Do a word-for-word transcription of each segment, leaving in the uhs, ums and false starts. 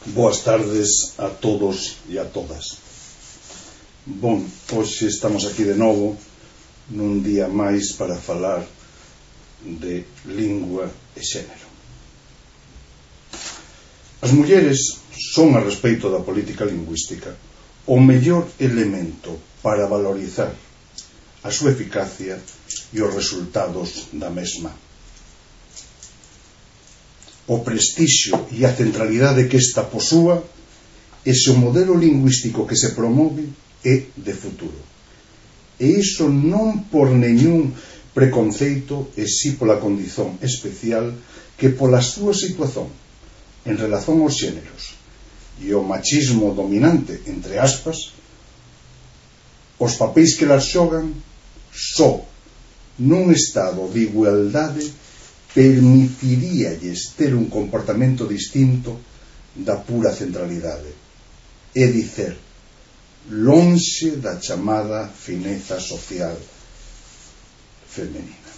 Boas tardes a todos e a todas. Bon, hoxe estamos aquí de novo nun día máis para falar de lingua e xénero. As mulleres son, a respecto da política lingüística, o mellor elemento para valorizar a súa eficacia e os resultados da mesma. O prestixio e a centralidade que esta posúa, ese o modelo lingüístico que se promove é de futuro. E iso non por neñún preconceito e si pola condición especial que pola súa situación en relación aos xéneros e o machismo dominante, entre aspas, os papéis que las xogan só nun estado de igualdade permitiríalles ter un comportamento distinto da pura centralidade, é dicer, lonxe da chamada fineza social femenina.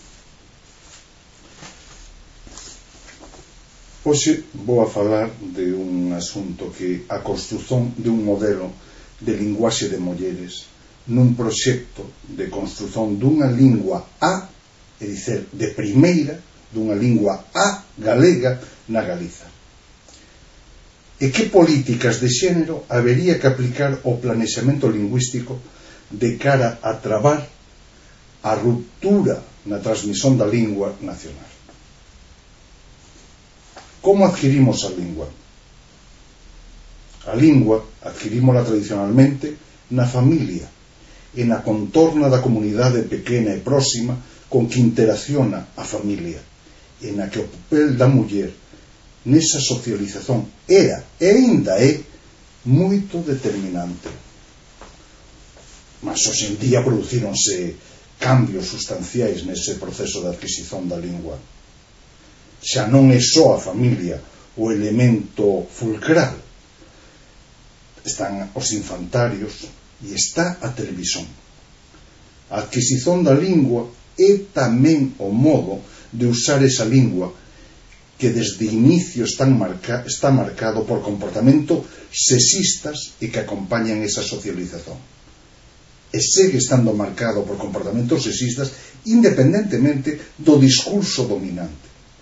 Hoxe vou a falar de un asunto que a construción de un modelo de linguaxe de mulleres nun proxecto de construción dunha lingua a é dicer, de primeira, dunha lingua a galega na Galiza. E que políticas de xénero habería que aplicar ao planexamento lingüístico de cara a trabar a ruptura na transmisión da lingua nacional? Como adquirimos a lingua? A lingua adquirímola tradicionalmente na familia e na contorna da comunidade pequena e próxima con que interacciona a familia, e na que o papel da muller nesa socialización era e ainda é moito determinante. Mas hoxe en día producíronse cambios sustanciais nese proceso de adquisición da lingua. Xa non é só a familia o elemento fulcral, están os infantarios e está a televisión. A adquisición da lingua é tamén o modo de usar esa lingua que desde inicio están marca, está marcado por comportamentos sexistas e que acompañan esa socialización. E segue estando marcado por comportamentos sexistas independentemente do discurso dominante.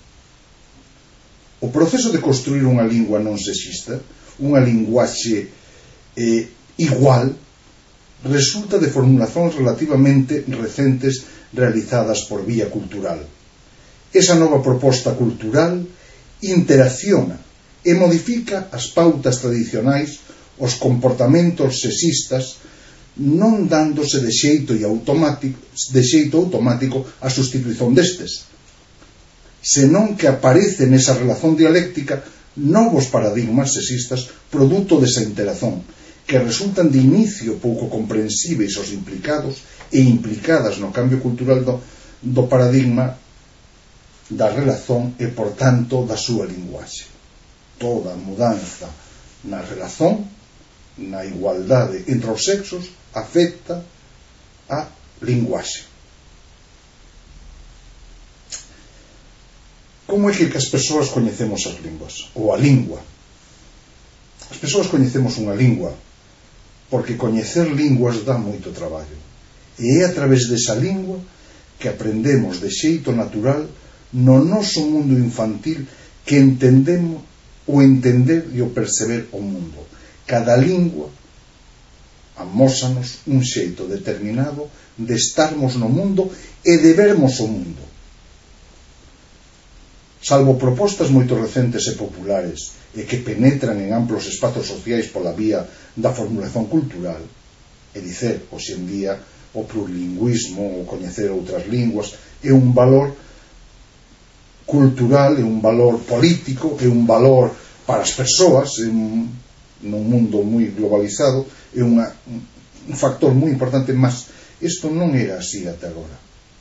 O proceso de construir unha lingua non sexista, unha linguaxe eh, igual, resulta de formulacións relativamente recentes realizadas por vía cultural. Esa nova proposta cultural interacciona e modifica as pautas tradicionais, os comportamentos sexistas, non dándose de xeito, e automático, de xeito automático a sustitución destes, senón que aparece nesa relación dialéctica novos paradigmas sexistas produto desa interacción, que resultan de inicio pouco comprensíveis aos implicados e implicadas no cambio cultural do, do paradigma da relación e, por tanto, da súa linguaxe. Toda mudanza na relación, na igualdade entre os sexos, afecta a linguaxe. Como é que as persoas coñecemos as linguas? Ou a lingua? As persoas coñecemos unha lingua porque coñecer linguas dá moito traballo. E é a través desa lingua que aprendemos de xeito natural no noso mundo infantil que entendemos o entender e o perceber o mundo. Cada lingua amósanos un xeito determinado de estarmos no mundo e de vermos o mundo. Salvo propostas moito recentes e populares e que penetran en amplos espazos sociais pola vía da formulación cultural, é dicer, hoxe en día o plurilingüismo, o coñecer outras linguas, é un valor cultural, é un valor político, é un valor para as persoas, é un, nun mundo moi globalizado, é unha, un factor moi importante, mas isto non era así até agora.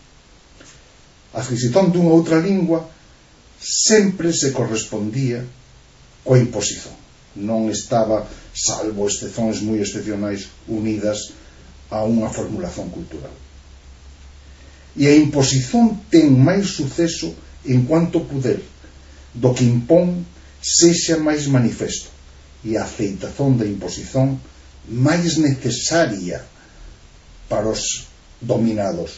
A adquisición dunha outra lingua sempre se correspondía coa imposición. Non estaba, salvo excepcións moi excepcionais, unidas a unha formulación cultural. E a imposición ten máis suceso en cuanto poder do que impón sexa máis manifesto e a aceitación da imposición máis necesaria para os dominados.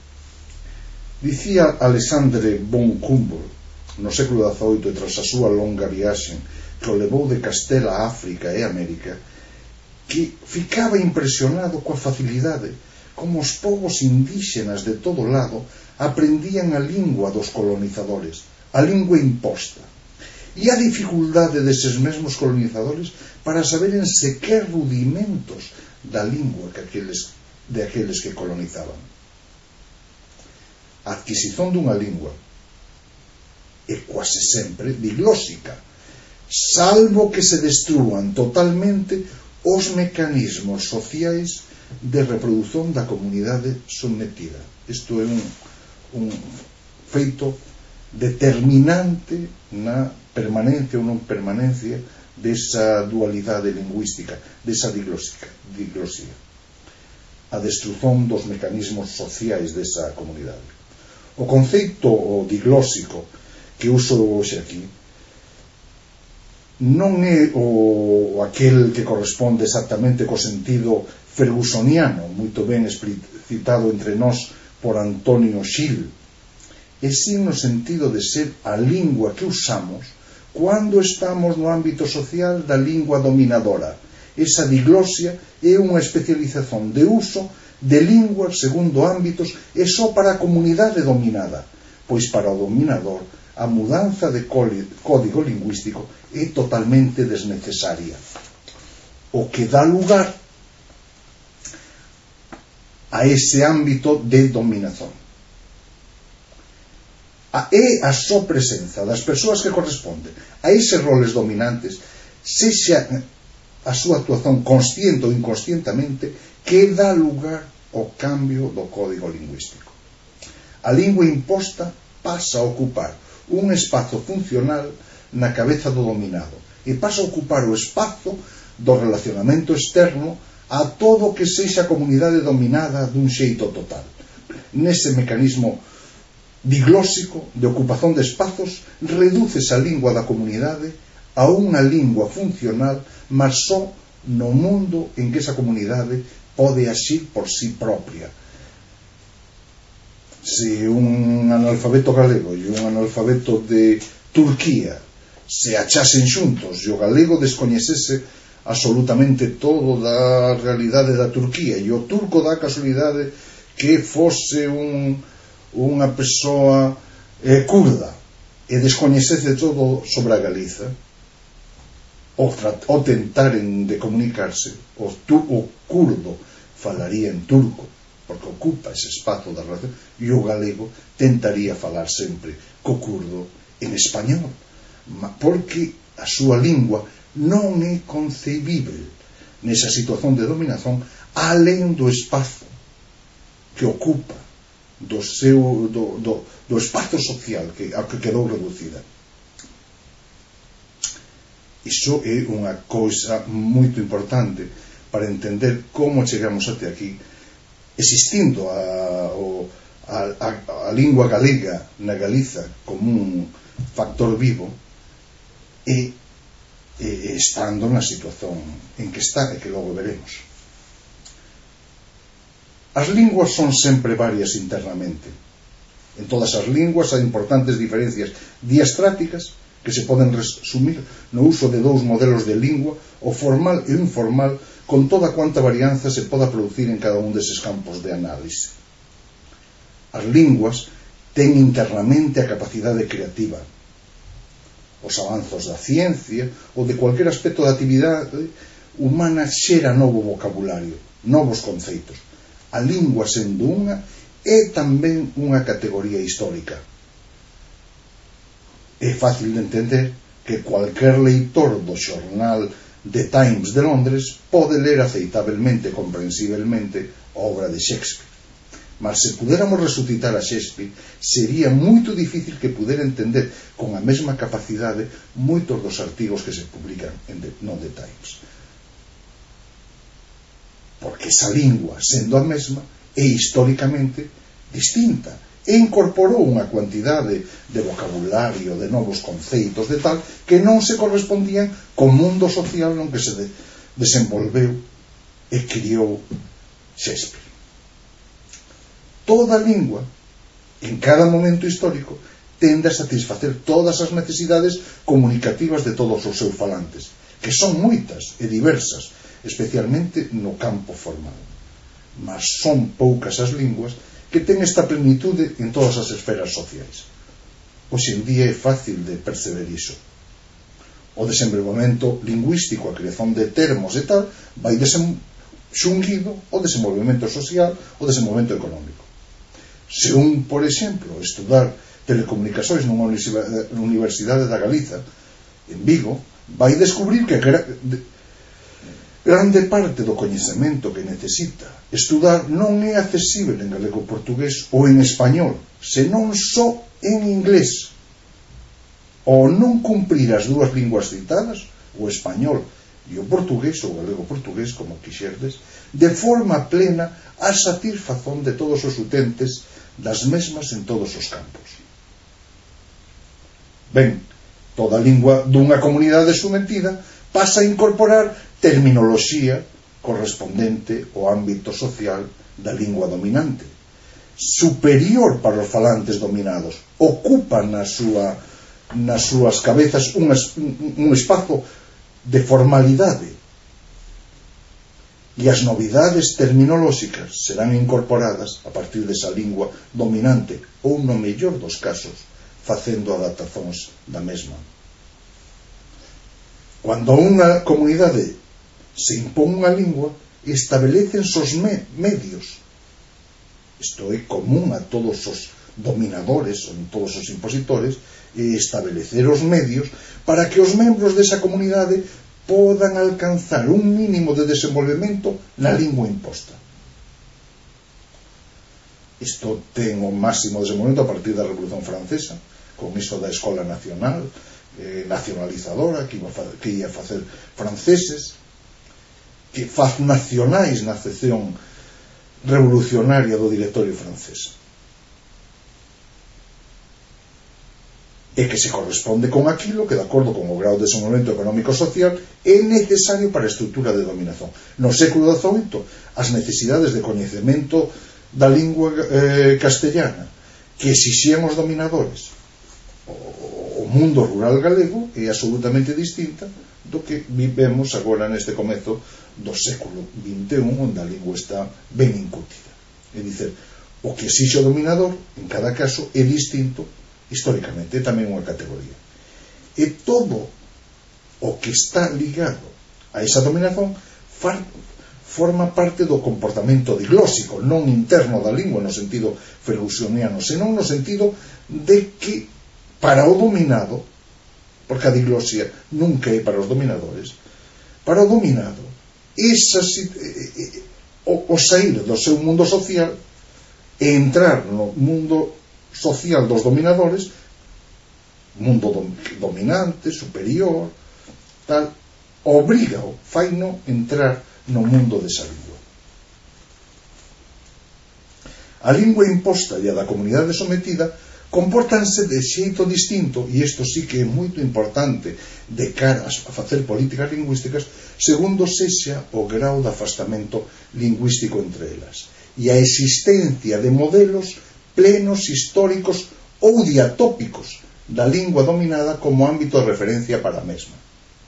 Dicía Alexandre von Humboldt no século dezaoito, tras a súa longa viaxe que o levou de Castela a África e América, que ficaba impresionado coa facilidade como os povos indígenas de todo lado aprendían a lingua dos colonizadores, a lingua imposta, e a dificultade deses mesmos colonizadores para saberen sequer rudimentos da lingua que aqueles, de aqueles que colonizaban. A adquisición dunha lingua é quase sempre diglósica, salvo que se destrúan totalmente os mecanismos sociais de reproducción da comunidade sometida. Isto é un, un feito determinante na permanencia ou non permanencia desa dualidade lingüística, desa diglosía, a destrución dos mecanismos sociais desa comunidade. O conceito diglósico que uso hoxe aquí non é o aquel que corresponde exactamente co sentido fergusoniano, moito ben explicitado entre nós por Antonio Gil, e si no sentido de ser a lingua que usamos cando estamos no ámbito social da lingua dominadora. Esa diglosia é unha especialización de uso de linguas segundo ámbitos e só para a comunidade dominada, pois para o dominador a mudanza de código lingüístico é totalmente desnecesaria, o que dá lugar a ese ámbito de dominación. É a só presenza das persoas que corresponden a eses roles dominantes, sexa a súa actuación consciente ou inconscientemente, que dá lugar ao cambio do código lingüístico. A lingua imposta pasa a ocupar un espazo funcional na cabeza do dominado e pasa a ocupar o espazo do relacionamento externo a todo o que sexa a comunidade dominada dun xeito total. Nese mecanismo diglósico de ocupación de espazos, redúcese a lingua da comunidade a unha lingua funcional, mas só no mundo en que esa comunidade pode axir por si propia. Se un analfabeto galego e un analfabeto de Turquía se achasen xuntos e o galego descoñecese absolutamente todo da realidade da Turquía e o turco da casualidade que fose un, unha persoa eh, kurda e descoñecese todo sobre a Galiza, o, o tentaren de comunicarse, o, tu, o kurdo falaría en turco porque ocupa ese espazo da relación, e o galego tentaría falar sempre co kurdo en español, porque a súa lingua non é concebible nesa situación de dominación alén do espazo que ocupa do seu do, do, do espazo social que, ao que quedou reducida. Iso é unha cousa moito importante para entender como chegamos até aquí, existindo a, a, a, a lingua galega na Galiza como un factor vivo e, e estando na situación en que está e que logo veremos. As linguas son sempre varias internamente. En todas as linguas hai importantes diferencias diastráticas que se poden resumir no uso de dous modelos de lingua, o formal e o informal, con toda cuanta varianza se poda producir en cada un deses campos de análise. As linguas ten internamente a capacidade creativa. Os avanzos da ciencia ou de cualquier aspecto da actividade humana xera novo vocabulario, novos conceitos. A lingua, sendo unha, é tamén unha categoría histórica. É fácil de entender que cualquier leitor do xornal The Times de Londres pode ler aceitablemente e comprensiblemente a obra de Shakespeare. Mas se puderamos resucitar a Shakespeare, sería moito difícil que pudera entender con a mesma capacidade moitos dos artigos que se publican en the, no The Times. Porque esa lingua, sendo a mesma, é históricamente distinta, e incorporou unha cuantidade de vocabulario, de novos conceitos, de tal, que non se correspondían co mundo social non que se de, desenvolveu e criou Shakespeare. Toda lingua, en cada momento histórico, tende a satisfacer todas as necesidades comunicativas de todos os seus falantes, que son moitas e diversas, especialmente no campo formal. Mas son poucas as linguas que ten esta plenitude en todas as esferas sociais. Hoxe en día é fácil de perceber iso. O desenvolvemento lingüístico, a creación de termos e tal, vai xunguido o desenvolvemento social, o desenvolvemento económico. Se un, por exemplo, estudar telecomunicacións nunha universidade da Galiza, en Vigo, vai descubrir que grande parte do coñecemento que necesita estudar non é accesible en galego portugués ou en español, senón só en inglés. Ou non cumprir as dúas linguas citadas, o español e o portugués ou galego portugués, como quixerdes, de forma plena a satisfazón de todos os utentes das mesmas en todos os campos. Ben, toda lingua dunha comunidade sometida pasa a incorporar terminoloxía correspondente ao ámbito social da lingua dominante, superior para os falantes dominados, ocupa na súa, nas súas cabezas un, un espazo de formalidade, e as novidades terminolóxicas serán incorporadas a partir desa lingua dominante ou, no mellor dos casos, facendo adaptacións da mesma. Cando unha comunidade se impón unha lingua, estabelécense os me medios. Isto é común a todos os dominadores ou todos os impositores, estabelecer os medios para que os membros desa comunidade podan alcanzar un mínimo de desenvolvemento na lingua imposta. Isto ten o máximo desenvolvemento a partir da Revolución Francesa, con isto da Escola Nacional, eh, nacionalizadora, que, iba a que ia facer franceses, que faz nacionais na acepción revolucionaria do directorio francés, e que se corresponde con aquilo que, de acordo con o grau de desenvolvemento económico social, é necesario para a estrutura de dominación. No século dezoito, as necesidades de coñecemento da lingua eh, castellana que exixían os dominadores, o, o mundo rural galego, é absolutamente distinta do que vivemos agora neste comezo do século vinte e un, onde a lingua está ben incutida. É dicer, o que exixe o dominador, en cada caso, é distinto históricamente, é tamén unha categoría. E todo o que está ligado a esa dominación forma parte do comportamento diglóxico, non interno da lingua no sentido fergusoniano, senón no sentido de que para o dominado, porque a diglosia nunca é para os dominadores, para o dominado, esa, o, o sair do seu mundo social e entrar no mundo social dos dominadores, mundo dom, dominante, superior, tal, obriga-o, faino entrar no mundo desa lingua. A lingua imposta e a da comunidade sometida compórtanse de xeito distinto, e isto sí que é moito importante de cara a facer políticas lingüísticas, segundo sexa o grau de afastamento lingüístico entre elas e a existencia de modelos plenos históricos ou diatópicos da lingua dominada como ámbito de referencia para a mesma.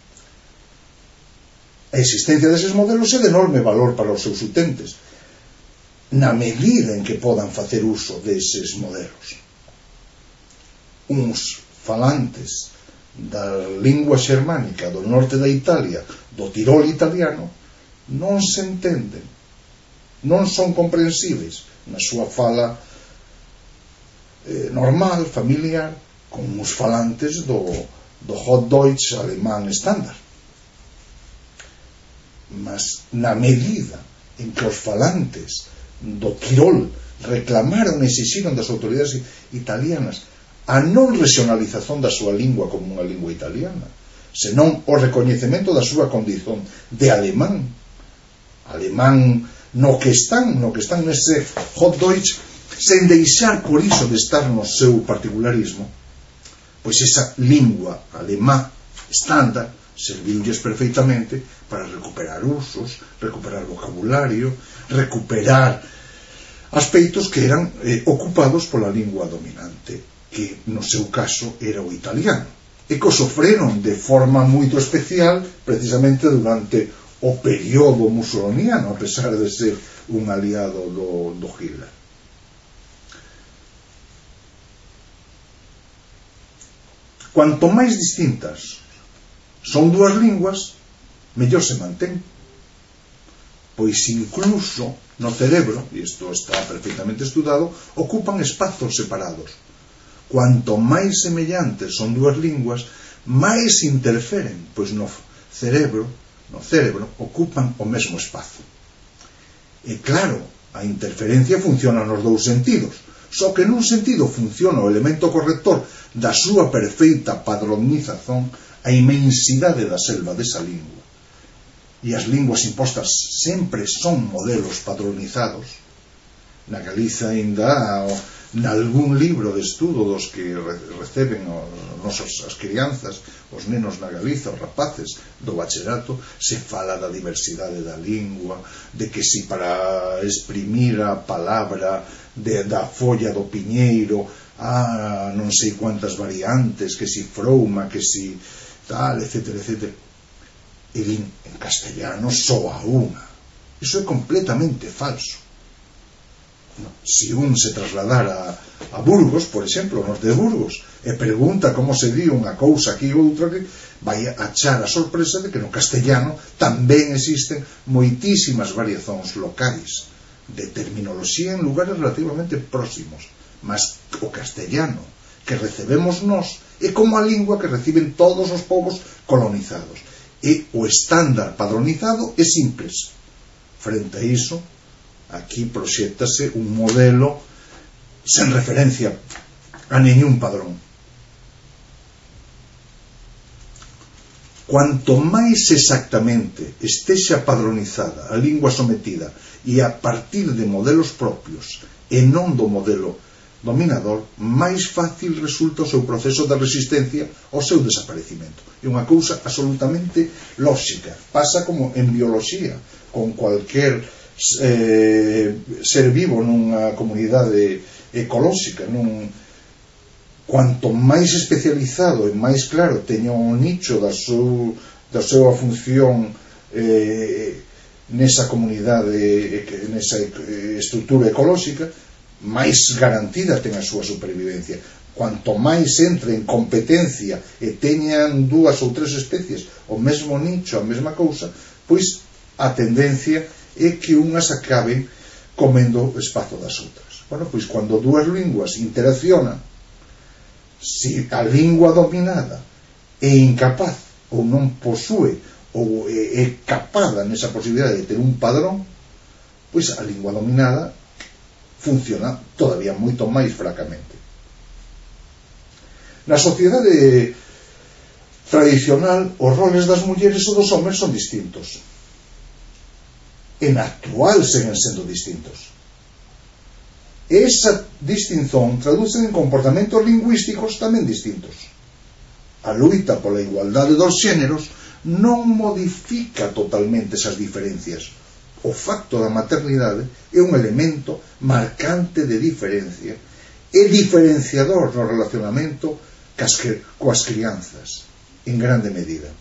A existencia deses modelos é de enorme valor para os seus utentes, na medida en que podan facer uso deses modelos. Uns falantes da lingua xermánica do norte da Italia, do Tirol italiano, non se entenden, non son comprensíveis na súa fala eh, normal, familiar, con os falantes do, do Hochdeutsch alemán estándar. Mas na medida en que os falantes do Tirol reclamaron e exixiron das autoridades italianas a non regionalización da súa lingua como unha lingua italiana, senón o recoñecemento da súa condición de alemán, alemán no que están, no que están nese Hochdeutsch sen deixar por iso de estar no seu particularismo, pois esa lingua alemá estándar serviulles perfeitamente para recuperar usos, recuperar vocabulario, recuperar aspectos que eran eh, ocupados pola lingua dominante, que no seu caso era o italiano, e que o sofreron de forma moito especial precisamente durante o período musoliniano, a pesar de ser un aliado do, do Hitler. Cuanto máis distintas son dúas linguas, mellor se mantén, pois incluso no cerebro, e isto está perfectamente estudado, ocupan espazos separados. Cuanto máis semellantes son dúas linguas, máis interferen, pois no cerebro no cerebro ocupan o mesmo espazo. E claro, a interferencia funciona nos dous sentidos, só que nun sentido funciona o elemento corrector da súa perfeita padronización, a inmensidade da selva desa lingua. E as linguas impostas sempre son modelos padronizados. Na Galiza ainda, nalgún libro de estudo dos que receben os nosos, as crianzas, os nenos na Galiza, os rapaces do bacherato, se fala da diversidade da lingua, de que si para exprimir a palabra de, da folla do piñeiro há non sei cuántas variantes, que si frouma, que si tal, etcétera, etcétera. E en castellano soa unha. Iso é completamente falso. Si un se trasladara a Burgos, por exemplo, nos de Burgos, e pregunta como se di unha cousa aquí ou outra, que vai achar a sorpresa de que no castellano tamén existen moitísimas variacións locais de terminoloxía en lugares relativamente próximos, mas o castellano que recebemos nós é como a lingua que reciben todos os povos colonizados, e o estándar padronizado é simples. Frente a iso, aquí proxéctase un modelo sen referencia a ningún padrón. Cuanto máis exactamente estexa padronizada a lingua sometida e a partir de modelos propios e non do modelo dominador, máis fácil resulta o seu proceso de resistencia ao seu desaparecimento. É unha cousa absolutamente lógica. Pasa como en bioloxía, con cualquier eh, ser vivo nunha comunidade ecolóxica. Nun... Cuanto máis especializado e máis claro teña o nicho da, seu, da súa función eh, nesa comunidade, nesa estrutura ecolóxica, máis garantida ten a súa supervivencia. Cuanto máis entre en competencia e teñan dúas ou tres especies o mesmo nicho, a mesma cousa, pois a tendencia é que unhas acaben comendo o espazo das outras. Bueno, pois cando dúas linguas interaccionan, se a lingua dominada é incapaz ou non posúe ou é capada nesa posibilidade de ter un padrón, pois a lingua dominada funciona todavía moito máis fracamente. Na sociedade tradicional, os roles das mulleres ou dos homes son distintos. En actual seguen sendo distintos. Esa distinción traduce en comportamentos lingüísticos tamén distintos. A luita pola igualdade dos xéneros non modifica totalmente esas diferencias. O facto da maternidade é un elemento marcante de diferencia e diferenciador no relacionamento cas, coas crianzas, en grande medida.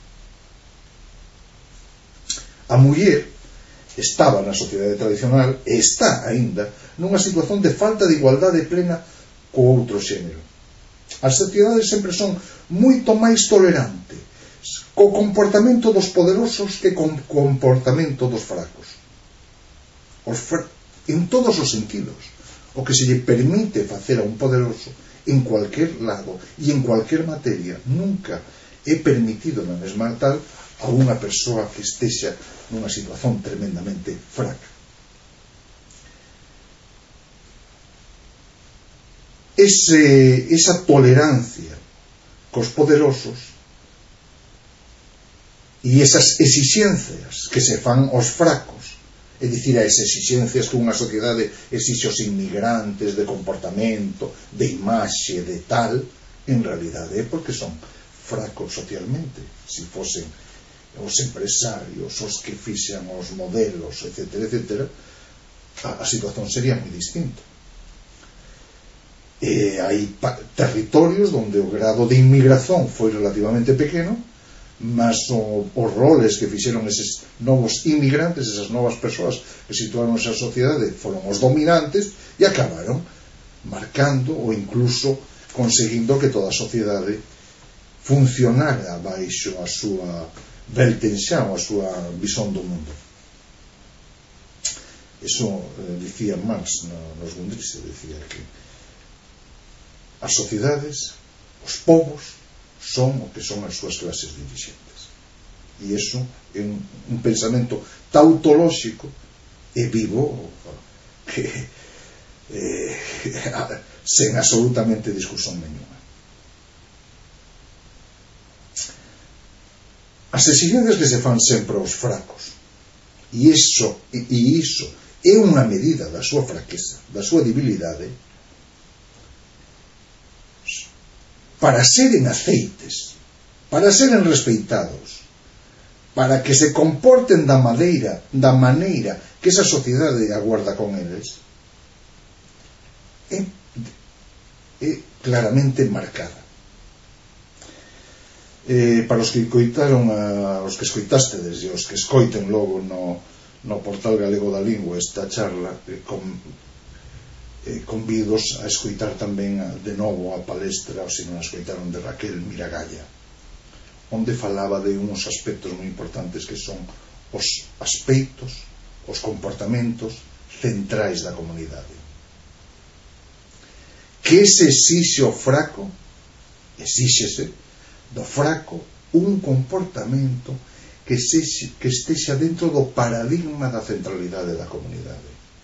A muller estaba na sociedade tradicional e está aínda nunha situación de falta de igualdade plena co outro xénero. As sociedades sempre son moito máis tolerantes co comportamento dos poderosos que co comportamento dos fracos. Os fra... en todos os sentidos. O que se lle permite facer a un poderoso en cualquier lado e en cualquier materia nunca é permitido na mesma tal a unha persoa que estexa nunha situación tremendamente fraca. Ese, esa tolerancia cos poderosos e esas exixencias que se fan aos fracos é dicir, as exixencias que unha sociedade exixe aos inmigrantes de comportamento, de imaxe, de tal, en realidade é porque son fracos socialmente. Se fosen os empresarios os que fixan os modelos, etcétera, etcétera, a, a situación sería moi distinta. E hai territorios onde o grado de inmigración foi relativamente pequeno, mas o, os roles que fixeron eses novos inmigrantes, esas novas persoas que situaron esa sociedade, foron os dominantes e acabaron marcando ou incluso conseguindo que toda a sociedade funcionara baixo a súa Weltanschauung, a súa visón do mundo. Eso eh, dicía Marx no, nos Grundrisse, dicía que as sociedades, os povos, son o que son as súas clases dirigentes. E iso é un, un pensamento tautolóxico e vivo que eh, sen absolutamente discusión nenhuma. As exigencias que se fan sempre aos fracos, e iso, e, e iso é unha medida da súa fraqueza, da súa debilidade, para seren aceites, para seren respeitados, para que se comporten da maneira, da maneira que esa sociedade aguarda con eles, é, é claramente marcada. Eh, para os que coitaron a, os que escoitastedes e os que escoiten logo no, no portal galego da lingua esta charla, eh, con Eh, convidos a escoitar tamén a, de novo a palestra, ou se non a escoitaron, de Raquel Miragalla, onde falaba de uns aspectos moi importantes que son os aspectos, os comportamentos centrais da comunidade. Que se exixe o fraco? Exíxese do fraco un comportamento que, se, que estexa dentro do paradigma da centralidade da comunidade.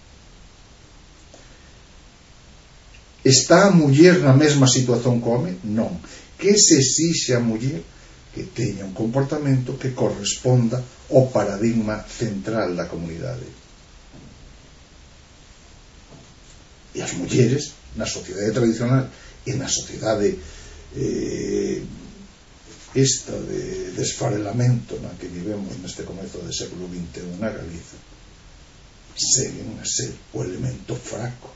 Está a muller na mesma situación que o home? Non. Que se exixe a muller? Que teña un comportamento que corresponda ao paradigma central da comunidade. E as mulleres, na sociedade tradicional e na sociedade eh, esta de desfarelamento na que vivemos neste comezo do século vinte e un na Galiza, seguen a ser o elemento fraco.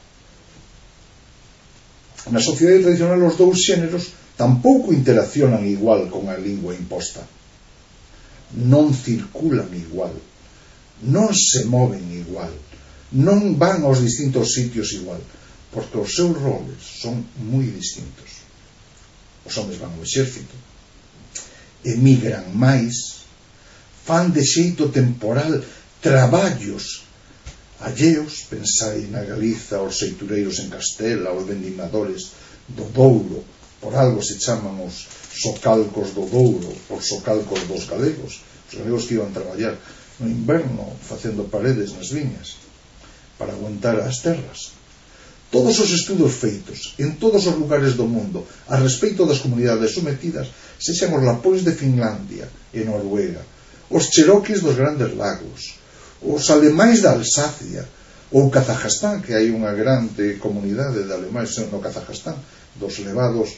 Na sociedade tradicional os dous xéneros tampouco interaccionan igual con a lingua imposta, non circulan igual, non se moven igual, non van aos distintos sitios igual, porque os seus roles son moi distintos. Os homens van ao exército, emigran máis, fan de xeito temporal traballos alleos, pensai na Galiza, os seitureiros en Castela, os vendimadores do Douro, por algo se chaman os socalcos do Douro, os socalcos dos galegos, os galegos que iban traballar no inverno facendo paredes nas viñas para aguantar as terras. Todos os estudos feitos en todos os lugares do mundo a respeito das comunidades sometidas, sexan os lapóis de Finlandia e Noruega, os cheroquis dos Grandes Lagos, os alemáis da Alsacia ou Kazajstán, que hai unha grande comunidade de alemáis no Kazajstán, dos levados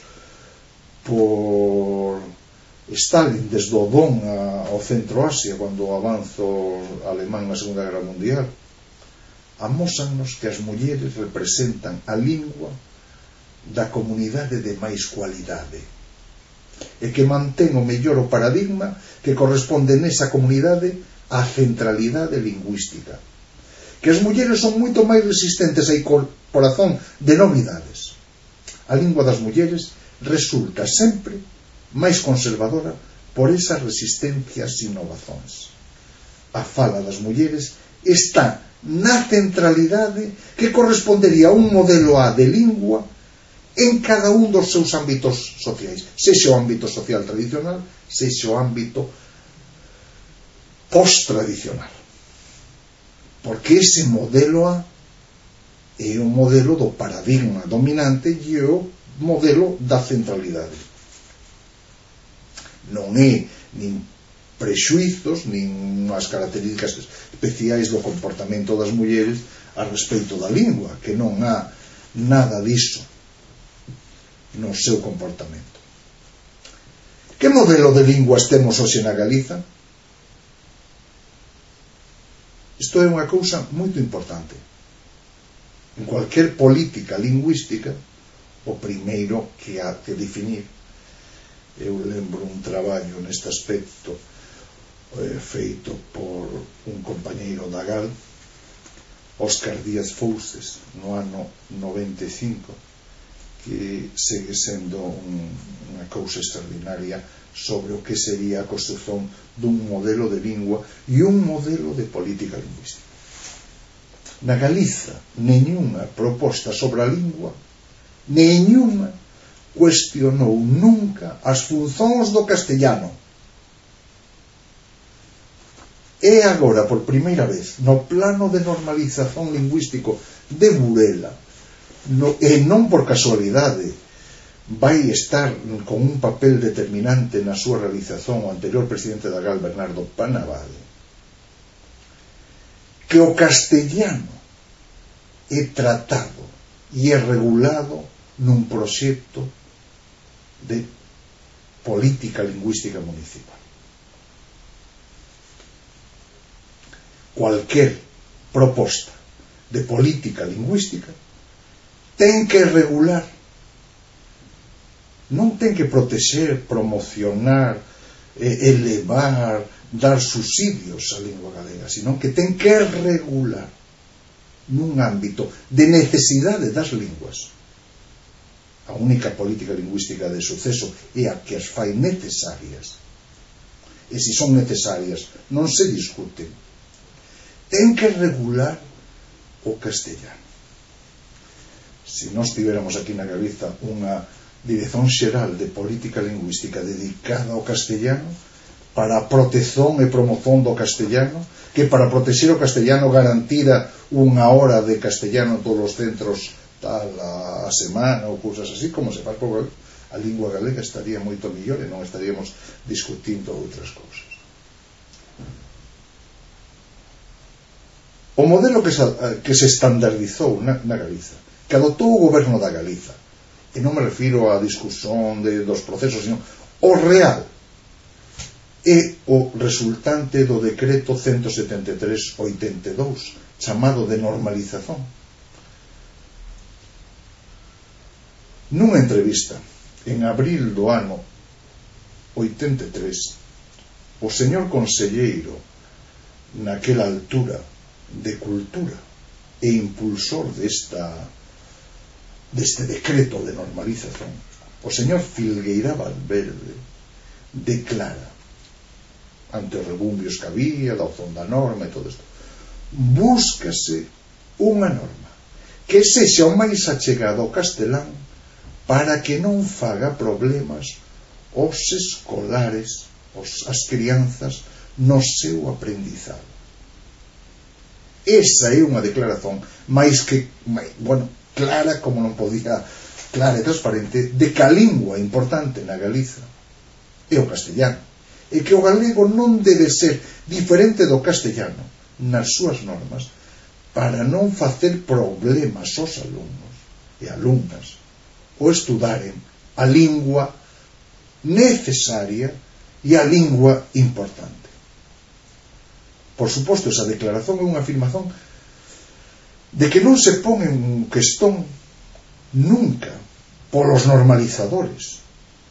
por Stalin desde o Don ao Centro Asia, cando o avanzo alemán na Segunda Guerra Mundial, amósannos que as mulleres representan a lingua da comunidade de máis cualidade e que mantén o mellor o paradigma que corresponde nesa comunidade a centralidade lingüística, que as mulleres son moito máis resistentes á incorporación de novidades. A lingua das mulleres resulta sempre máis conservadora por esas resistencias e innovacións. A fala das mulleres está na centralidade que correspondería a un modelo A de lingua en cada un dos seus ámbitos sociais, sexa o ámbito social tradicional, sexa o ámbito post-tradicional, porque ese modelo A é o modelo do paradigma dominante e o modelo da centralidade. Non é nin prexuizos nin unhas características especiais do comportamento das mulleres a respecto da lingua, que non há nada diso no seu comportamento. Que modelo de linguas temos hoxe na Galiza? Isto é unha cousa moito importante. En cualquier política lingüística, o primeiro que há que definir, eu lembro un traballo neste aspecto eh, feito por un compañeiro da Gal, Óscar Díaz Fouces, no ano noventa e cinco, que segue sendo un, unha cousa extraordinaria sobre o que sería a construción dun modelo de lingua e un modelo de política lingüística. Na Galiza, neñunha proposta sobre a lingua, neñunha cuestionou nunca as funcións do castellano. É agora, por primeira vez, no plano de normalización lingüístico de Burela, no, e non por casualidade, vai estar con un papel determinante na súa realización o anterior presidente da Gal, Bernardo Panaval, que o castellano é tratado e é regulado nun proxecto de política lingüística municipal. Cualquier proposta de política lingüística ten que regular, non ten que protexer, promocionar, elevar, dar subsidios á lingua galega, sino que ten que regular nun ámbito de necesidade das linguas. A única política lingüística de suceso é a que as fai necesarias, e se son necesarias non se discuten. Ten que regular o castellano. Se nós tiveramos aquí na Galiza unha Dirección Xeral de Política Lingüística dedicada ao castellano, para a protección e promoción do castellano, que para protexer o castellano garantira unha hora de castellano en todos os centros tal a semana ou cousas así, como se faz por a lingua galega, estaría moito mellor e non estaríamos discutindo outras cousas. O modelo que se, que se estandardizou na, na Galiza, que adoptou o goberno da Galiza, e non me refiro á discusión de, dos procesos, sino o real, é o resultante do decreto ciento setenta e tres barra oitenta e dous, chamado de normalización. Nunha entrevista en abril do ano oitenta e tres, o señor conselleiro, naquela altura, de Cultura e impulsor desta deste decreto de normalización, o señor Filgueira Valverde declara, ante os rebumbios que había da opción da norma e todo isto, búscase unha norma que sexa o máis achegado ao castelán para que non faga problemas aos escolares, os, as crianzas no seu aprendizado. Esa é unha declaración máis que, máis, bueno, clara como non podía, clara e transparente, de que a lingua importante na Galiza é o castellano, e que o galego non debe ser diferente do castellano nas súas normas para non facer problemas aos alumnos e alumnas o estudaren a lingua necesaria e a lingua importante. Por suposto, esa declaración é unha afirmación de que non se pon en cuestión nunca polos normalizadores.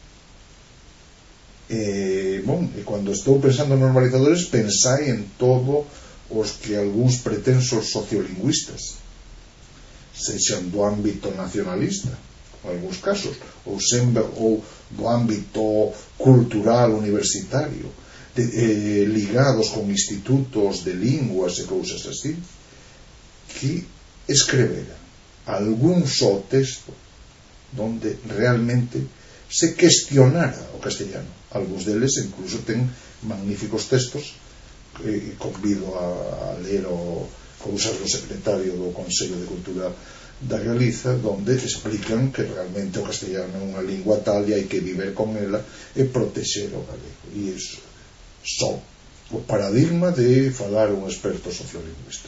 E, bon, e cando estou pensando en normalizadores, pensai en todo os que algúns pretensos sociolingüistas, sexan do ámbito nacionalista, en algúns casos, ou, sempre, ou do ámbito cultural universitario, de, eh, ligados con institutos de linguas e cousas así, que escrevera algún só texto donde realmente se cuestionara o castellano. Algúns deles incluso ten magníficos textos que convido a, a ler o cousas do secretario do Consello de Cultura da Galiza, donde explican que realmente o castellano é unha lingua tal e hai que viver con ela e protexer o galego. E iso Só o paradigma de falar un experto sociolingüista.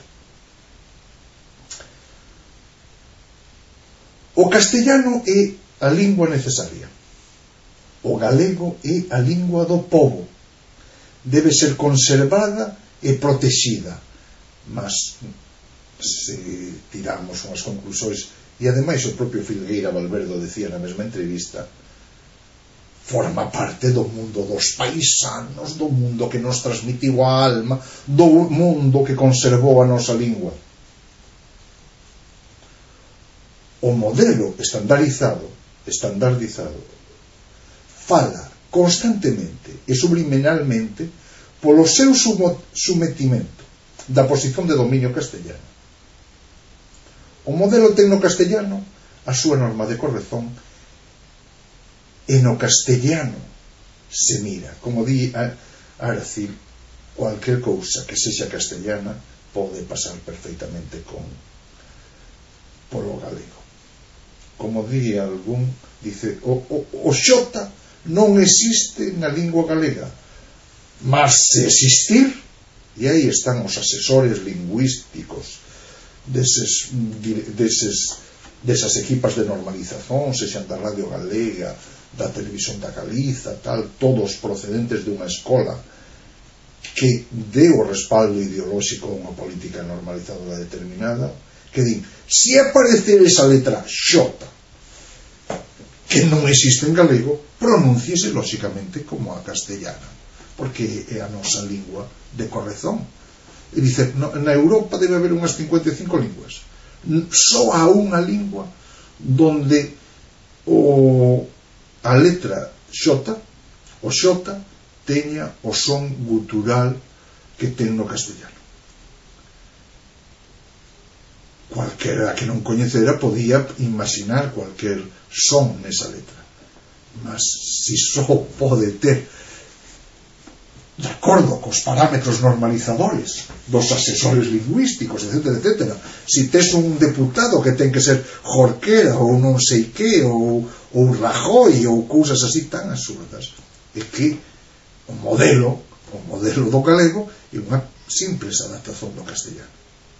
O castellano é a lingua necesaria. O galego é a lingua do povo. Debe ser conservada e protexida. Mas se tiramos unhas conclusións, e ademais o propio Filgueira Valverde decía na mesma entrevista, forma parte do mundo dos paisanos, do mundo que nos transmitiu a alma, do mundo que conservou a nosa lingua. O modelo estandarizado estandarizado fala constantemente e subliminalmente polo seu sometimento da posición de dominio castellano. O modelo ten no castellano a súa norma de corrección, e no castellano se mira, como di Arcil, cualquier cousa que sexa castellana pode pasar perfeitamente con polo galego. Como di algún, dice, o, o, o xota non existe na lingua galega, mas se existir, e aí están os asesores lingüísticos deses, deses, desas equipas de normalización, sexan da Radio Galega, da Televisión da Galiza, tal, todos procedentes dunha escola que deu o respaldo ideolóxico a unha política normalizadora determinada, que din, se aparecer esa letra xota que non existe en galego, pronúnciese lóxicamente como a castellana, porque é a nosa lingua de corrección. E dice, no, na Europa debe haber unhas cincuenta e cinco linguas, só há unha lingua donde o a letra xota, o xota, teña o son gutural que ten no castellano. Cualquera que non coñecera podía imaginar cualquier son nesa letra, mas si só pode ter, de acordo cos parámetros normalizadores dos asesores lingüísticos, etcétera, etcétera, si tes un deputado que ten que ser Jorquera ou non sei que, ou, ou Rajoy ou cousas así tan absurdas, é que o modelo o modelo do galego é unha simples adaptación do castellano.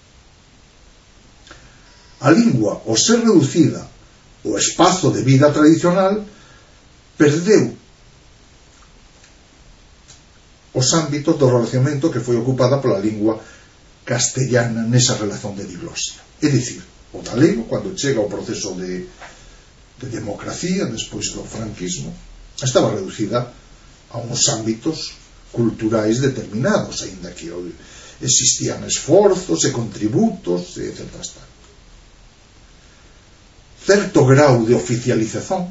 A lingua, ao ser reducida ao espazo de vida tradicional, perdeu os ámbitos do relacionamento que foi ocupada pola lingua castellana nesa relación de diglosia. É dicir, o galego, cando chega ao proceso de, de democracia despois do franquismo, estaba reducida a uns ámbitos culturais determinados, aínda que existían esforzos e contributos, etcétera. Certo grau de oficialización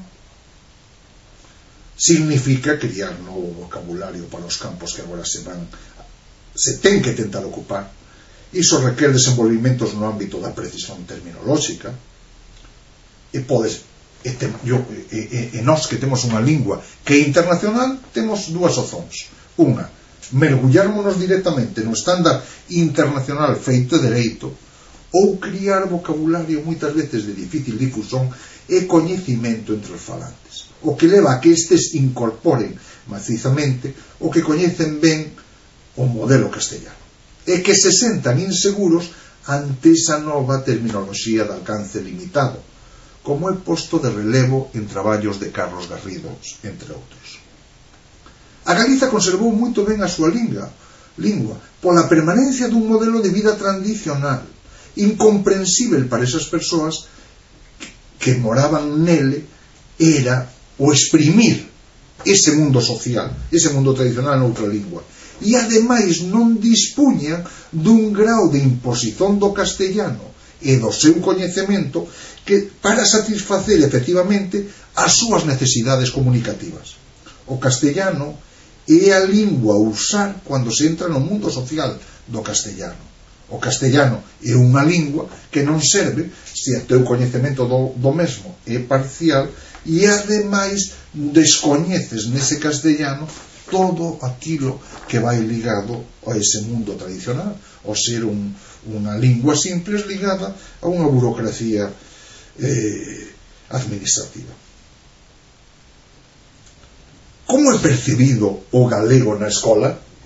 significa criar novo vocabulario para os campos que agora se van se ten que tentar ocupar. Iso requer desenvolvimentos no ámbito da precisión terminolóxica, e podes e, tem, yo, e, e, e nós que temos unha lingua que é internacional, temos dúas opcións. Unha, mergullarmonos directamente no estándar internacional feito de dereito, ou criar vocabulario moitas veces de difícil difusión e coñecimento entre os falantes, o que leva a que estes incorporen macizamente o que coñecen ben o modelo castellano, e que se sentan inseguros ante esa nova terminoloxía de alcance limitado, como é posto de relevo en traballos de Carlos Garrido, entre outros. A Galiza conservou moito ben a súa lingua, lingua pola permanencia dun modelo de vida tradicional, incomprensível para esas persoas que moraban nele, era o exprimir ese mundo social, ese mundo tradicional noutra lingua, e ademais non dispuñan dun grau de imposición do castellano e do seu coñecemento que para satisfacer efectivamente as súas necesidades comunicativas. O castellano é a lingua a usar cando se entra no mundo social do castellano. O castellano é unha lingua que non serve se o teu coñecemento do, do mesmo é parcial e ademais descoñeces nese castellano todo aquilo que vai ligado a ese mundo tradicional, ao ser un, unha lingua simples ligada a unha burocracia eh, administrativa. Como é percibido o galego na escola?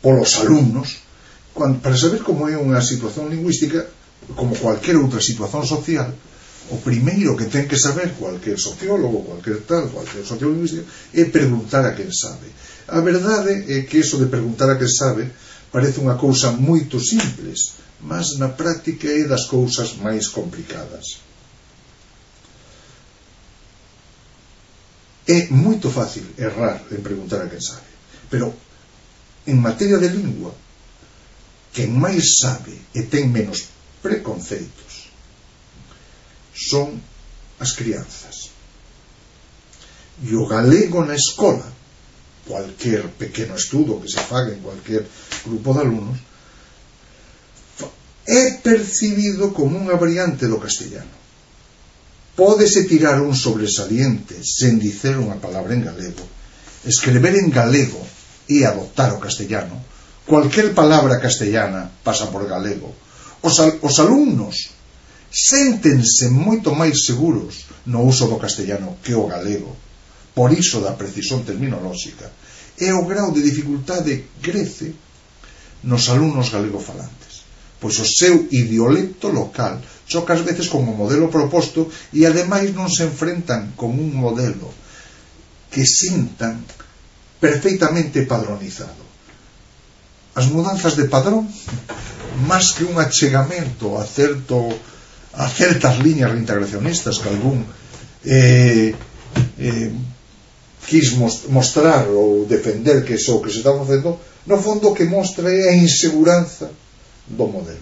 polos alumnos, cuando, para saber como é unha situación lingüística, como cualquier outra situación social, o primeiro que ten que saber cualquier sociólogo, cualquier tal, cualquier sociolingüística, é preguntar a quen sabe. A verdade é que eso de preguntar a quen sabe parece unha cousa moito simples, mas na práctica é das cousas máis complicadas. É moito fácil errar en preguntar a quen sabe, pero en materia de lingua, quen máis sabe e ten menos preconceitos son as crianzas. E o galego na escola, cualquier pequeno estudo que se faga en cualquier grupo de alumnos, é percibido como unha variante do castellano. Pódese tirar un sobresaliente sen dicer unha palabra en galego, escrever en galego e adoptar o castellano. Cualquier palabra castellana pasa por galego. Os, al, os alumnos séntense moito máis seguros no uso do castellano que o galego, por iso da precisión terminolóxica, e o grau de dificultade crece nos alumnos galegofalantes, pois o seu idiolecto local choca ás veces con o modelo proposto e ademais non se enfrentan con un modelo que sintan perfeitamente padronizado. As mudanzas de padrón, máis que un achegamento a certo a certas liñas reintegracionistas que algún eh, eh, quis mostrar ou defender que iso que se está facendo, no fondo que mostra é a inseguranza do modelo.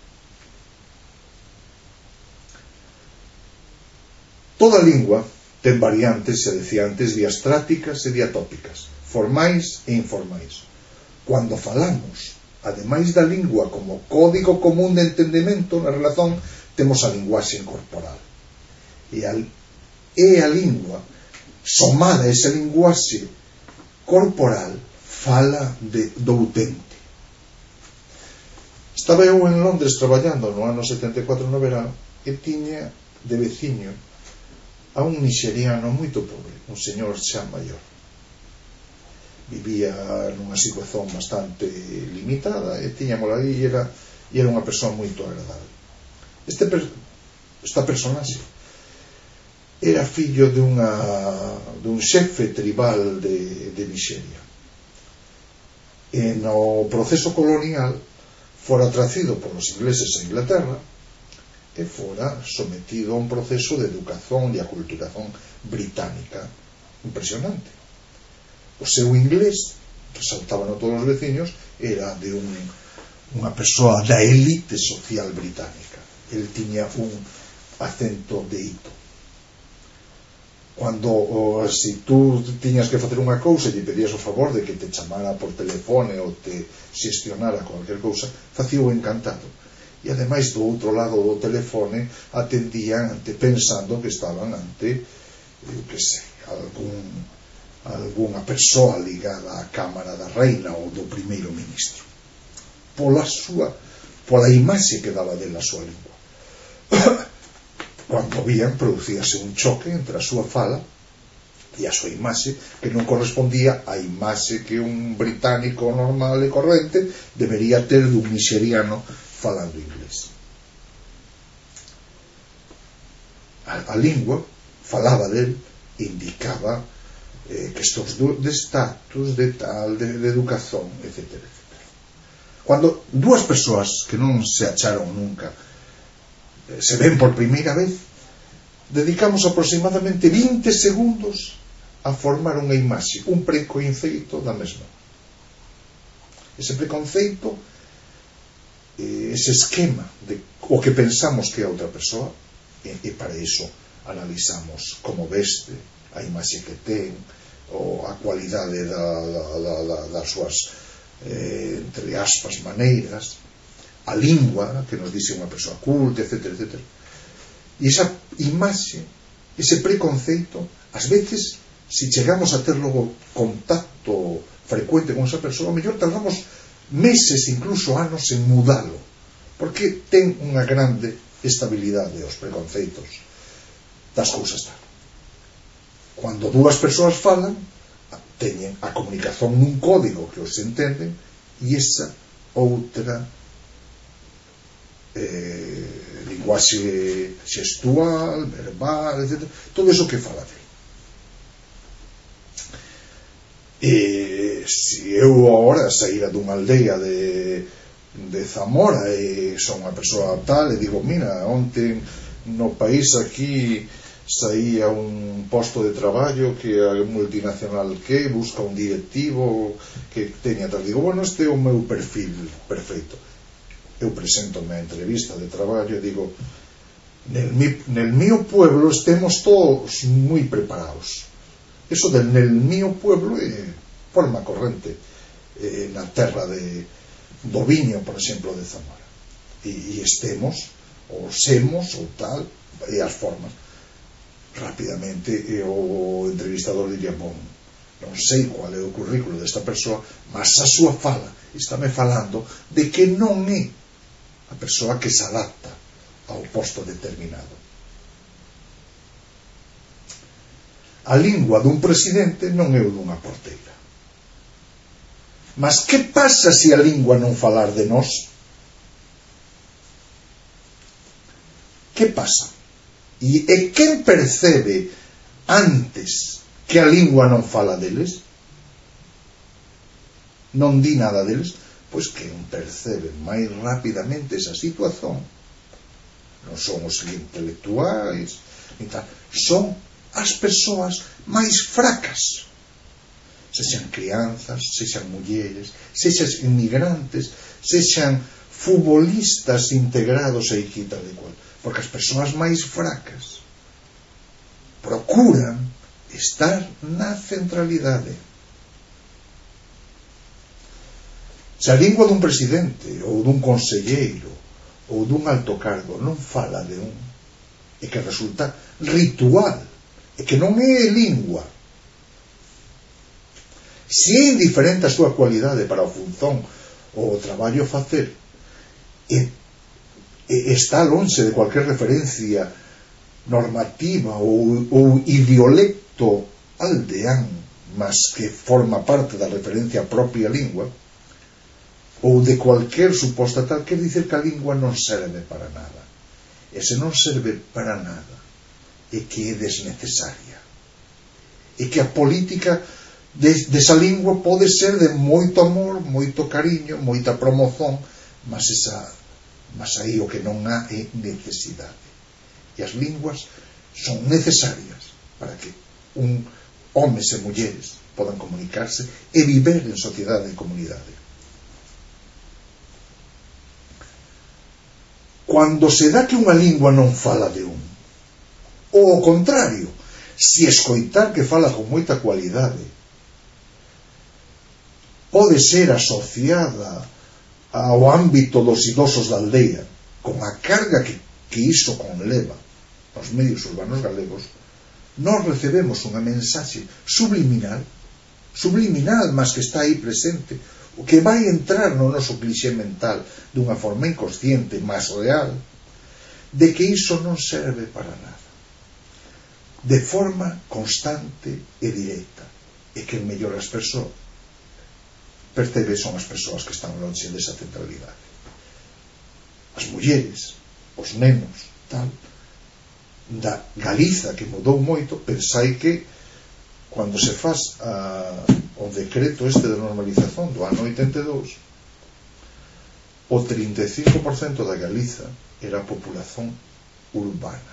Toda lingua ten variantes, se decía antes, diastráticas e diatópicas, formais e informais. Cando falamos, ademais da lingua como código común de entendemento na relación, temos a linguaxe corporal. E a, e a lingua, somada a esa linguaxe corporal, fala de, do utente. Estaba eu en Londres traballando no ano setenta e catro no verano e tiña de veciño a un nixeriano moito pobre, un señor xa maior. Vivía nunha situación bastante limitada e tiñamos aí e era, e era unha persoa moito agradable. Este, esta personaxe era fillo de unha dun xefe tribal de, de Nixeria. E no proceso colonial fora tracido polos ingleses a Inglaterra e fora sometido a un proceso de educación e aculturación británica impresionante. O seu inglés, resaltaban a todos os veciños, era de un, unha persoa da élite social británica. El tiña un acento de hito. Cando o, si tú tiñas que facer unha cousa e lle pedías o favor de que te chamara por telefone ou te xestionara cualquier cousa, facía o encantado. E ademais do outro lado do telefone atendían ante, pensando que estaban ante, eu que sei, algún algunha persoa ligada á Cámara da Reina ou do primeiro ministro, pola súa pola imaxe que daba dela a súa lingua. Cando vían, producíase un choque entre a súa fala e a súa imaxe, que non correspondía á imaxe que un británico normal e corrente debería ter dun nixeriano falando inglés. A, a lingua falaba del, indicaba eh, questões de estatus, de tal, de, de educación, etcétera, etcétera. Cando dúas persoas que non se acharon nunca eh, se ven por primeira vez, dedicamos aproximadamente vinte segundos a formar unha imaxe, un preconceito da mesma. Ese preconceito, eh, ese esquema de o que pensamos que é outra persoa, e, e para iso analizamos como veste, a imaxe que ten, ou a cualidade da, da, da, da, das súas eh, entre aspas maneiras, a lingua que nos dice unha persoa culta, etcétera, etcétera. E esa imaxe, ese preconceito, ás veces, se chegamos a ter logo contacto frecuente con esa persoa, mellor tardamos meses, incluso anos en mudalo, porque ten unha grande estabilidade os preconceitos das cousas tal. Cando dúas persoas falan, teñen a comunicación nun código que os entenden e esa outra eh, linguaxe xestual, verbal, etcétera, todo eso que fala dele. E se eu agora saíra dunha aldea de, de Zamora e son unha persoa tal e digo, mira, onte no país aquí saía un posto de traballo que a multinacional que busca un directivo que teña tal, digo, bueno, este é o meu perfil perfecto. Eu presento-me a entrevista de traballo e digo, nel, mi, nel mío pueblo estemos todos moi preparados. Eso del nel mío pueblo é forma corrente eh, na terra de do viño, por exemplo, de Zamora, e, e estemos ou semos ou tal, e as formas rapidamente, e o entrevistador diría, bom, non sei qual é o currículo desta persoa, mas a súa fala estáme falando de que non é a persoa que se adapta ao posto determinado. A lingua dun presidente non é o dunha porteira. Mas que pasa se a lingua non falar de nós? Que pasa? E, e quen percebe antes que a lingua non fala deles? Non di nada deles? Pois quen percebe máis rapidamente esa situación non son os intelectuais, son as persoas máis fracas, sexan crianzas, sexan mulleres, sexan inmigrantes, sexan futbolistas integrados e aquí tal e cual, porque as persoas máis fracas procuran estar na centralidade. Se a lingua dun presidente ou dun conselleiro ou dun alto cargo non fala de un, e que resulta ritual, e que non é lingua, se é indiferente a súa cualidade para a función ou o traballo a facer, e, e está lonxe de cualquier referencia normativa ou, ou idiolecto aldeán, mas que forma parte da referencia á propia lingua, ou de cualquier suposta tal, quer dizer que a lingua non serve para nada. E se non serve para nada, é que é desnecesaria. E que a política de, desa lingua pode ser de moito amor, moito cariño, moita promoción, mas, esa, mas aí o que non há é necesidade. E as linguas son necesarias para que un homes e mulleres podan comunicarse e viver en sociedade e comunidade. Cando se dá que unha lingua non fala de un, ou ao contrario, se escoitar que fala con moita cualidade pode ser asociada ao ámbito dos idosos da aldea, con a carga que, que iso conleva nos medios urbanos galegos, nós recebemos unha mensaxe subliminal, subliminal, mas que está aí presente, o que vai entrar no noso clixé mental dunha forma inconsciente, mas real, de que iso non serve para nada, de forma constante e directa, e que mellor as persoas percebe son as persoas que están lonxe desa centralidade, as mulleres, os nenos, tal, da Galiza, que mudou moito. Pensai que cando se faz a, o decreto este de normalización do ano oitenta e dous, o trinta e cinco por cento da Galiza era populación urbana,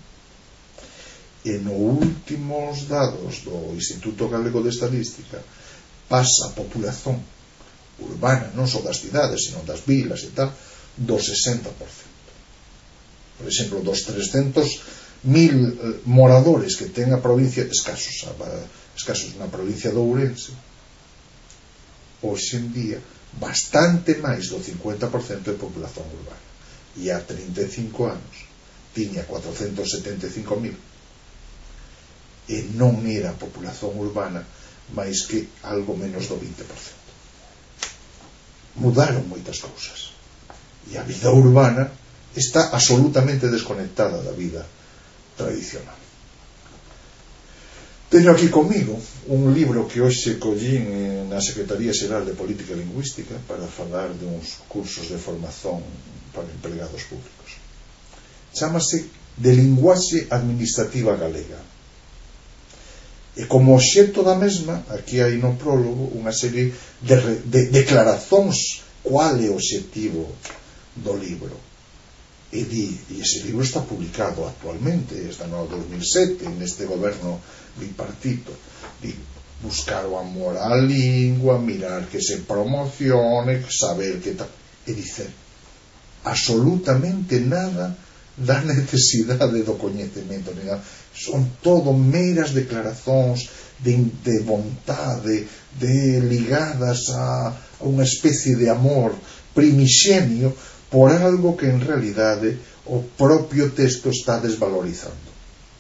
e no últimos dados do Instituto Galego de Estadística pasa a populación urbana, non só das cidades, sino das vilas e tal, do sesenta por ciento. Por exemplo, dos trescentos mil moradores que ten a provincia, escasos, escasos na provincia de Ourense, hoxe en día bastante máis do cincuenta por cento de populación urbana, e há trinta e cinco anos tiña cuatrocentos setenta e cinco mil, e non era populación urbana máis que algo menos do vinte por cento. Mudaron moitas cousas, e a vida urbana está absolutamente desconectada da vida tradicional. Teño aquí comigo un libro que hoxe collín na Secretaría Xeral de Política Lingüística para falar de uns cursos de formación para empregados públicos. Chámase De Linguaxe Administrativa Galega. E como obxecto da mesma, aquí hai no prólogo unha serie de, de declaracións cual é o obxectivo do libro. E, di, e ese libro está publicado actualmente, está no dos mil sete, neste goberno bipartito. Di, buscar o amor á lingua, mirar que se promocione, saber que tal. E dicer absolutamente nada da necesidade do coñecemento, son todo meras declaracións de, de vontade, de ligadas a, a unha especie de amor primixenio por algo que en realidade o propio texto está desvalorizando.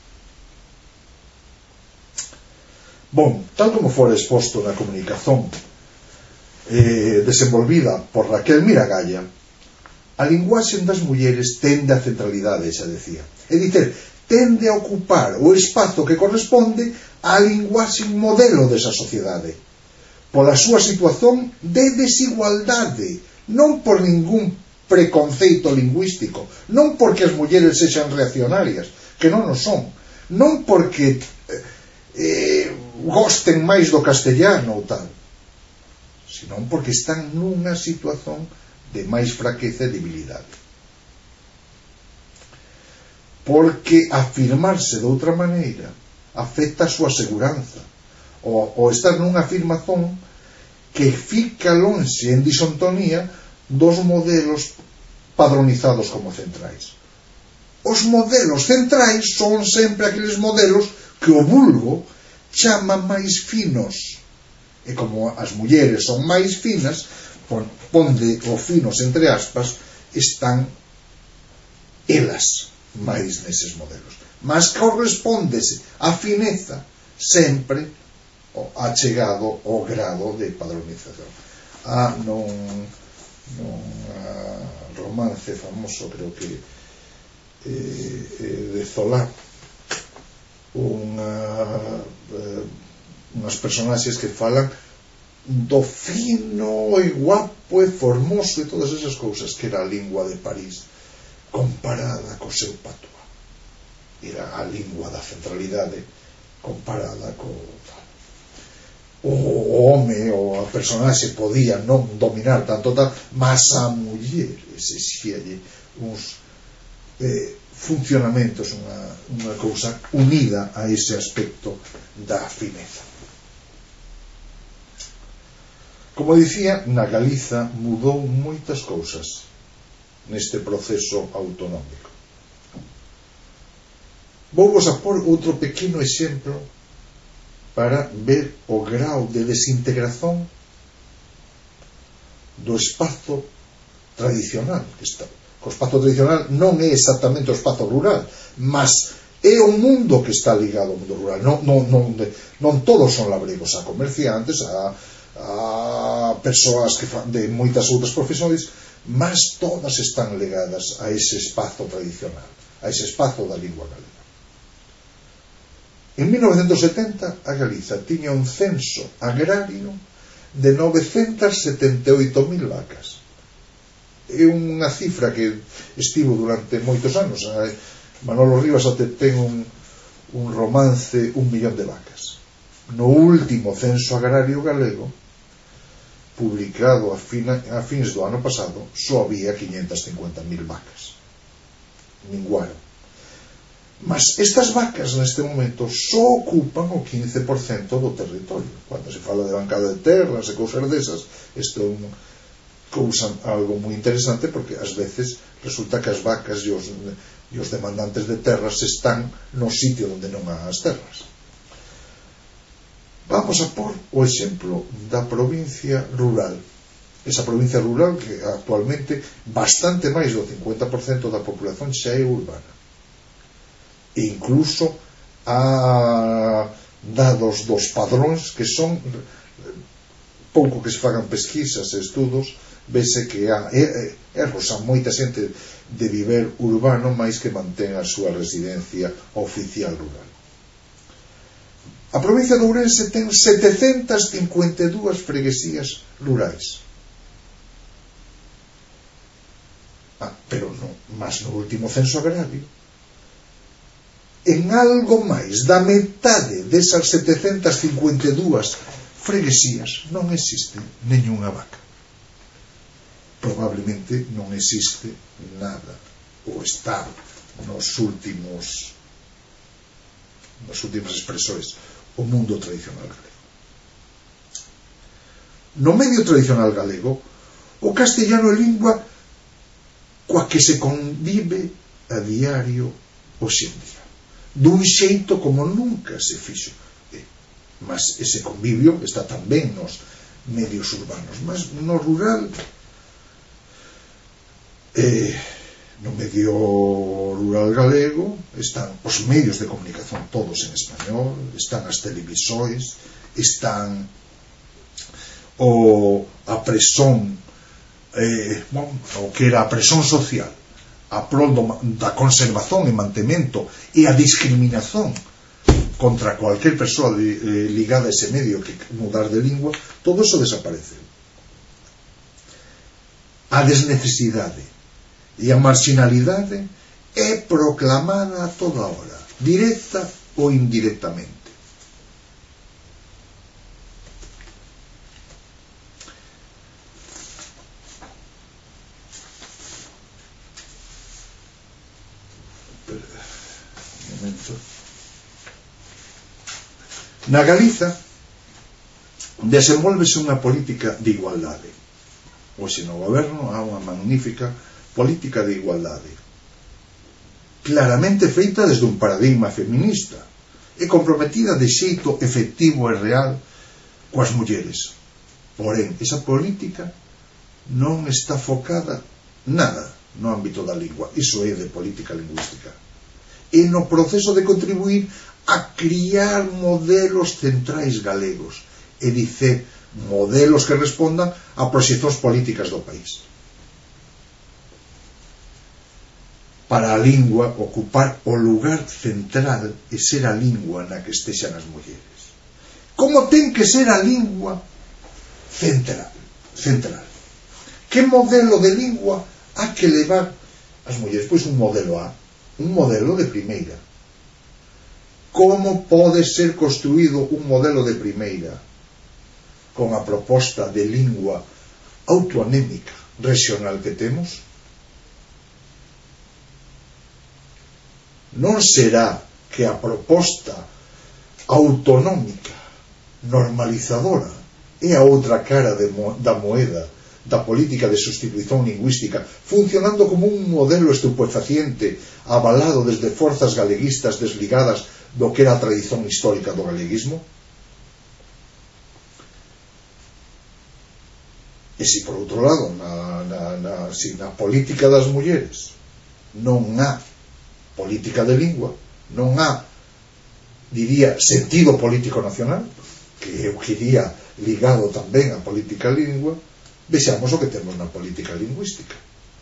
Bon, tal como fora exposto na comunicación eh, desenvolvida por Raquel Miragalla, a linguaxe das mulleres tende a centralidade, xa decía. É dicir, tende a ocupar o espazo que corresponde á linguaxe modelo desa sociedade, pola súa situación de desigualdade, non por ningún preconceito lingüístico, non porque as mulleres sexan reaccionarias, que non o son, non porque eh, gosten máis do castellano ou tal, senón porque están nunha situación de máis fraqueza e debilidade. Porque afirmarse de outra maneira afecta a súa seguranza, ou, ou estar nunha afirmación que fica lonxe en disontonía dos modelos padronizados como centrais. Os modelos centrais son sempre aqueles modelos que o vulgo chama máis finos, e como as mulleres son máis finas, ponde o finos entre aspas, están elas máis neses modelos, mas correspóndese a fineza sempre achegado ao grado de padronización. Ah, non non uh, romance famoso, creo que eh, eh, de Zola, unha eh, unhas personaxes que falan do fino e guapo e formoso e todas esas cousas, que era a lingua de París comparada co seu patois. Era a lingua da centralidade comparada co o home ou a personaxe podía non dominar tanto tal, mas a muller exixíalle uns eh, funcionamentos, unha, unha cousa unida a ese aspecto da fineza. Como dicía, na Galiza mudou moitas cousas neste proceso autonómico. Vou vos a por outro pequeno exemplo para ver o grau de desintegración do espazo tradicional que está. O espazo tradicional non é exactamente o espazo rural, mas é o mundo que está ligado ao mundo rural. Non, non, non, non todos son labregos, a comerciantes, a, a persoas que fan de moitas outras profesións, mas todas están ligadas a ese espazo tradicional, a ese espazo da lingua galega. En mil novecentos setenta a Galiza tiña un censo agrario de novecentas setenta e oito mil vacas. É unha cifra que estivo durante moitos anos. Manolo Rivas até ten un, un romance, Un millón de vacas. No último censo agrario galego, publicado a, fina, a fins do ano pasado, só había quinhentas cincuenta mil vacas. Minguaron. Mas estas vacas neste momento só ocupan o quince por cento do territorio. Cando se fala de bancada de terras e cousas desas, isto é un cousa algo moi interesante, porque ás veces resulta que as vacas e os, e os demandantes de terras están no sitio onde non há as terras. Vamos a por o exemplo da provincia rural. Esa provincia rural que actualmente bastante máis do cincuenta por cento da población xa é urbana. E incluso a dados dos padróns que son pouco que se fagan pesquisas e estudos, vese que há erros a moita xente de viver urbano máis que mantén a súa residencia oficial rural. A provincia de Ourense ten setecentas cincuenta e dúas freguesías rurais. Ah, pero non, mas no último censo agrario, en algo máis da metade desas setecentas cincuenta e dúas freguesías non existe nenhunha vaca. Probablemente non existe nada, ou está nos últimos nos últimas expresores o mundo tradicional galego. No medio tradicional galego, o castellano é lingua coa que se convive a diario hoxe en día, dun xeito como nunca se fixo. Eh, mas ese convivio está tamén nos medios urbanos, mas no rural, eh, no medio rural galego están os medios de comunicación todos en español, están as televisores, están o a presión, eh, bueno, o que era a presión social a prol do, da conservación e mantemento e a discriminación contra cualquier persoa de, eh, ligada a ese medio que mudar de lingua, todo eso desaparece. A desnecesidade e a marginalidade é proclamada a toda hora, directa ou indirectamente. Un momento. Na Galiza desenvolvese unha política de igualdade. Hoxe no goberno há unha magnífica política de igualdade, claramente feita desde un paradigma feminista e comprometida de xeito efectivo e real coas mulleres. Porén, esa política non está focada nada no ámbito da lingua. Iso é de política lingüística. E no proceso de contribuir a criar modelos centrais galegos, e dicer, modelos que respondan a proxeccións políticas do país. Para a lingua ocupar o lugar central e ser a lingua na que estexan as mulleres. Como ten que ser a lingua central? Central. Que modelo de lingua há que levar as mulleres? Pois un modelo A, un modelo de primeira. Como pode ser construído un modelo de primeira? Con a proposta de lingua autoanémica regional que temos? Non será que a proposta autonómica normalizadora é a outra cara de mo- da moeda da política de sustitución lingüística, funcionando como un modelo estupefaciente avalado desde forzas galeguistas desligadas do que era a tradición histórica do galeguismo? E se por outro lado na, na, na, si na política das mulleres non há política de lingua, non há, diría, sentido político nacional, que eu quería ligado tamén á política de lingua, vexamos o que temos na política lingüística.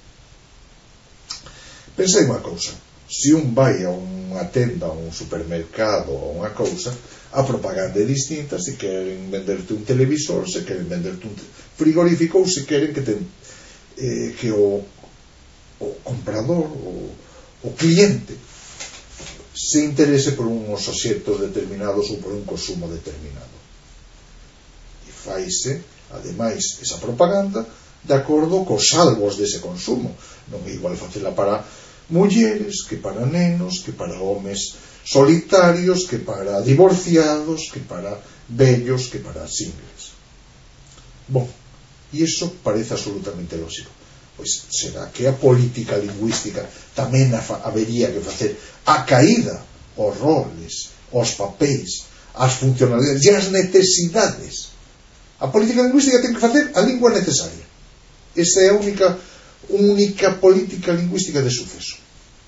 Pensei unha cousa, se un vai a unha tenda, a un supermercado ou unha cousa, a propaganda é distinta se queren venderte un televisor, se queren venderte un frigorífico, ou se queren que, ten, eh, que o, o comprador o o cliente se interese por uns obxectos determinados ou por un consumo determinado. E faise, ademais, esa propaganda de acordo cos salvos dese consumo. Non é igual facela para mulleres, que para nenos, que para homes solitarios, que para divorciados, que para vellos, que para singles. Bon, e iso parece absolutamente lógico. Pois será que a política lingüística tamén habería que facer a caída os roles, os papéis, as funcionalidades e as necesidades. A política lingüística ten que facer a lingua necesaria. Esa é a única única política lingüística de suceso.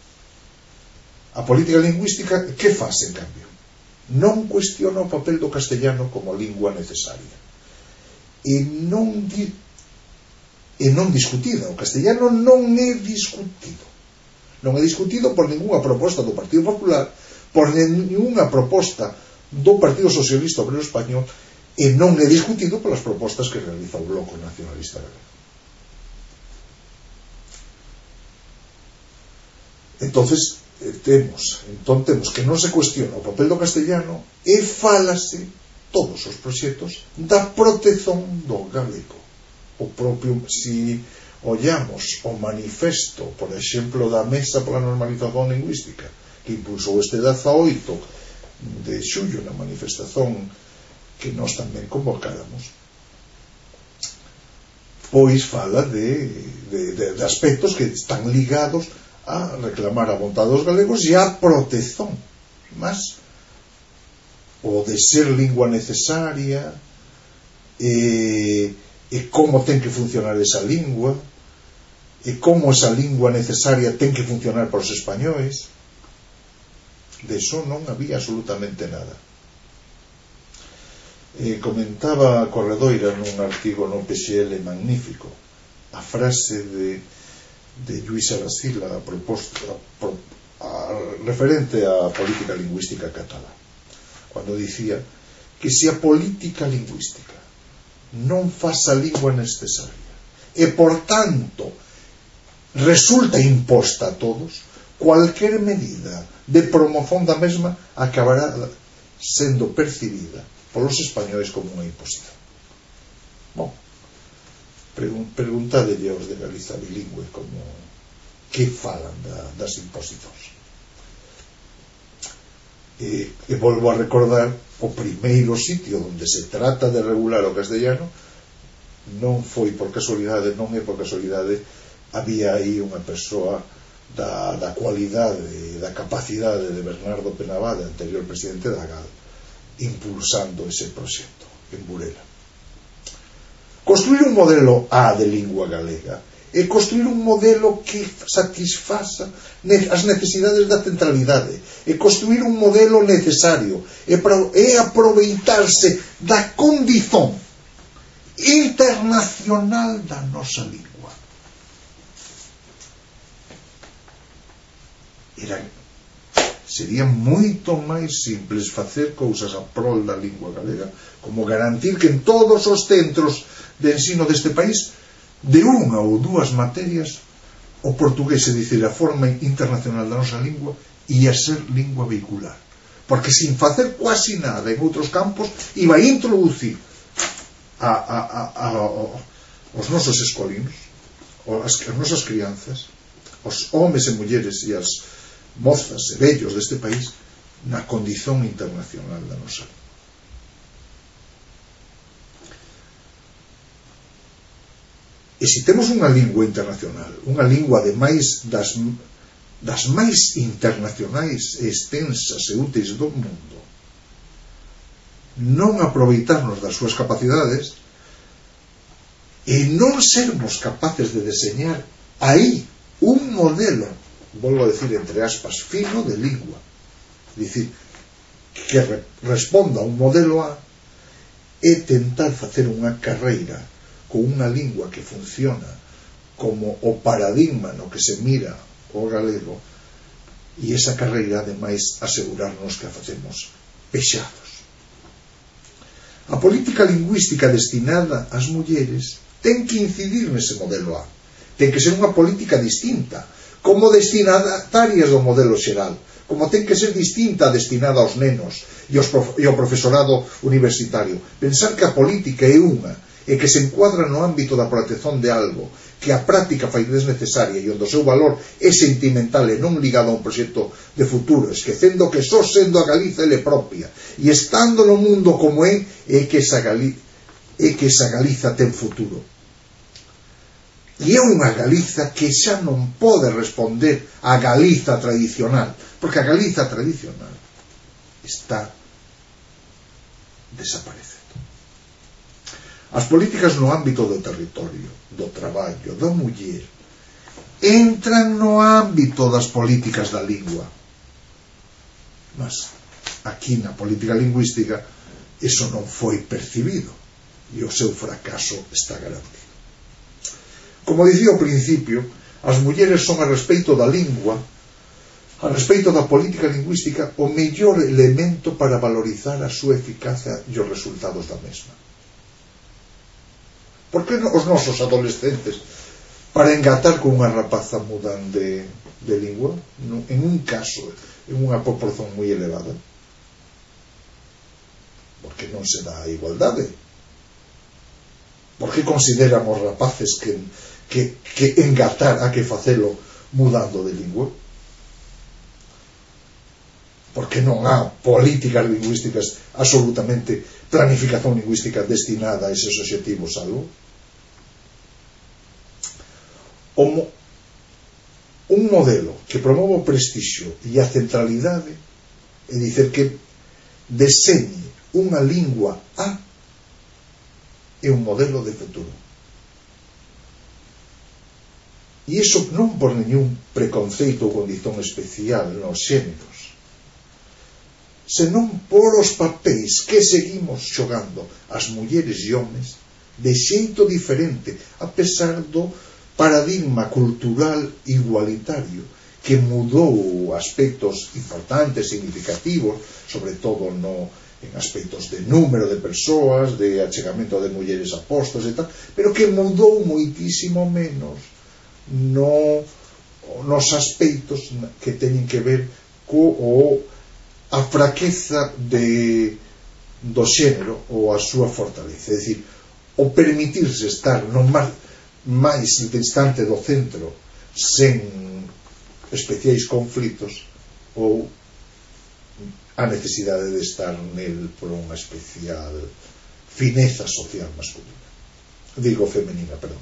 A política lingüística que faz, en cambio? Non cuestiona o papel do castellano como lingua necesaria e non di e non discutida. O castellano non é discutido. Non é discutido por ningunha proposta do Partido Popular, por ningunha proposta do Partido Socialista Obrero Español e non é discutido polas propostas que realiza o Bloco Nacionalista Galego. Entonces temos entón temos que non se cuestiona o papel do castellano e fálase todos os proxectos da protección do galego. O propio, si ollamos o manifesto, por exemplo, da Mesa pola Normalización Lingüística, que impulsou este dezaoito de xullo na manifestación que nós tamén convocáramos, pois fala de, de, de, de aspectos que están ligados a reclamar a vontade dos galegos e a protección, mas o de ser lingua necesaria e, e como ten que funcionar esa lingua e como esa lingua necesaria ten que funcionar para os españois. De eso non había absolutamente nada. Eh, comentaba Corredoira nun artigo no P X L magnífico a frase de, de Lluís Aracila a proposta, a, a, referente á política lingüística catalá, cando dicía que se a política lingüística non faz a lingua necesaria e por tanto resulta imposta a todos, cualquier medida de promoción da mesma acabará sendo percibida polos españoles como unha imposición. Bom, preguntadelle aos de Galiza bilingüe como que falan da, das imposicións. E, e volvo a recordar o primeiro sitio onde se trata de regular o castellano non foi por casualidade, non é por casualidade, había aí unha persoa da, da cualidade, da capacidade de Bernardo Penabade, anterior presidente da G A L, impulsando ese proxecto en Burela. Construir un modelo A de lingua galega e construir un modelo que satisfaza as necesidades da centralidade e construir un modelo necesario e, pro, e aproveitarse da condición internacional da nosa lingua. Era, sería moito máis simples facer cousas a prol da lingua galega, como garantir que en todos os centros de ensino deste país, de unha ou dúas materias, o portugués, é dicir, a forma internacional da nosa lingua, ia ser lingua vehicular, porque sin facer quasi nada en outros campos iba a introducir a, a, a, a, a, os nosos escolinos, as, as nosas crianzas, os homes e mulleres e as mozas e vellos deste país na condición internacional da nosa lingua. E se temos unha lingua internacional, unha lingua de máis das, das máis internacionais e extensas e úteis do mundo, non aproveitarnos das súas capacidades e non sermos capaces de deseñar aí un modelo, volvo a decir entre aspas, fino de lingua, é dicir, que re responda a un modelo A, e tentar facer unha carreira con unha lingua que funciona como o paradigma no que se mira o galego, e esa carreira ademais asegurarnos que a facemos pexados. A política lingüística destinada ás mulleres ten que incidir nese modelo A, ten que ser unha política distinta como destinatarias do modelo xeral, como ten que ser distinta destinada aos nenos e, os prof e ao profesorado universitario. Pensar que a política é unha e que se encuadra no ámbito da protección de algo que a práctica fai desnecesaria e onde o seu valor é sentimental e non ligado a un proxecto de futuro, esquecendo que só sendo a Galiza ele propia e estando no mundo como é, é que esa Galiza, é que esa Galiza ten futuro. E é unha Galiza que xa non pode responder a Galiza tradicional, porque a Galiza tradicional está desaparecendo. As políticas no ámbito do territorio, do traballo, da muller, entran no ámbito das políticas da lingua. Mas aquí na política lingüística eso non foi percibido e o seu fracaso está garantido. Como dicía ao principio, as mulleres son a respeito da lingua A respecto da política lingüística, o mellor elemento para valorizar a súa eficacia e os resultados da mesma. Por que os nosos adolescentes, para engatar con unha rapaza, mudan de, de lingua? En un caso, en unha proporción moi elevada. Porque non se dá a igualdade. Por que consideramos rapaces que, que, que engatar a que facelo mudando de lingua? Porque non há políticas lingüísticas, absolutamente planificación lingüística destinada a eses obxectivos algo. O, un modelo que promove o prestixio e a centralidade é dicer que deseñe unha lingua A é un modelo de futuro. E iso non por ningún preconceito ou condición especial nos xéneros, senón por os papéis que seguimos xogando as mulleres e homes de xeito diferente, a pesar do paradigma cultural igualitario que mudou aspectos importantes, significativos, sobre todo no, en aspectos de número de persoas, de achegamento de mulleres a postos e tal, pero que mudou moitísimo menos no, nos aspectos que teñen que ver co o a fraqueza de, do xénero ou a súa fortaleza, é dicir, o permitirse estar no máis, máis distante do centro sen especiais conflitos ou a necesidade de estar nel por unha especial fineza social masculina, digo femenina, perdón.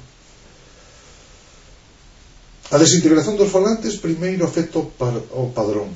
A desintegración dos falantes primeiro afecta o padrón.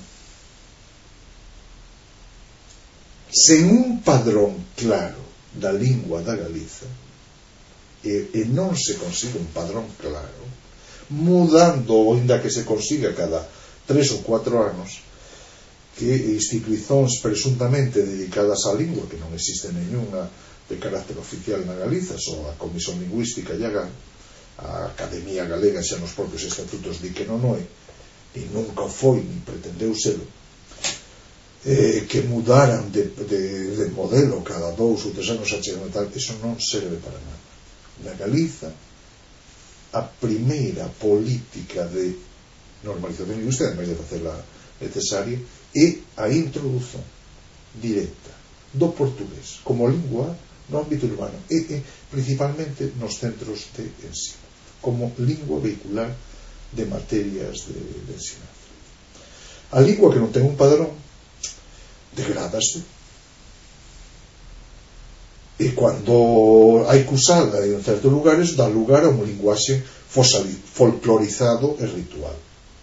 Sen un padrón claro da lingua da Galiza, e, e non se consigue un padrón claro, mudando, ou ainda que se consiga cada tres ou cuatro anos, que institucións presuntamente dedicadas á lingua, que non existe nenhuma de carácter oficial na Galiza, só a Comisión Lingüística e a GAN, a Academia Galega xa nos propios estatutos di que non é, e nunca foi, ni pretendeu selo, Eh, que mudaran de, de, de modelo cada dous ou tres anos a chegar tal, eso non serve para nada. Na Galiza, a primeira política de normalización lingüística, ademais de facela necesaria, é a introdución directa do portugués como lingua no ámbito urbano e, e principalmente nos centros de ensino, como lingua vehicular de materias de, de ensinanza. A lingua que non ten un padrón degrádase, e cando hai que usala en certos lugares dá lugar a un linguaxe folclorizado e ritual.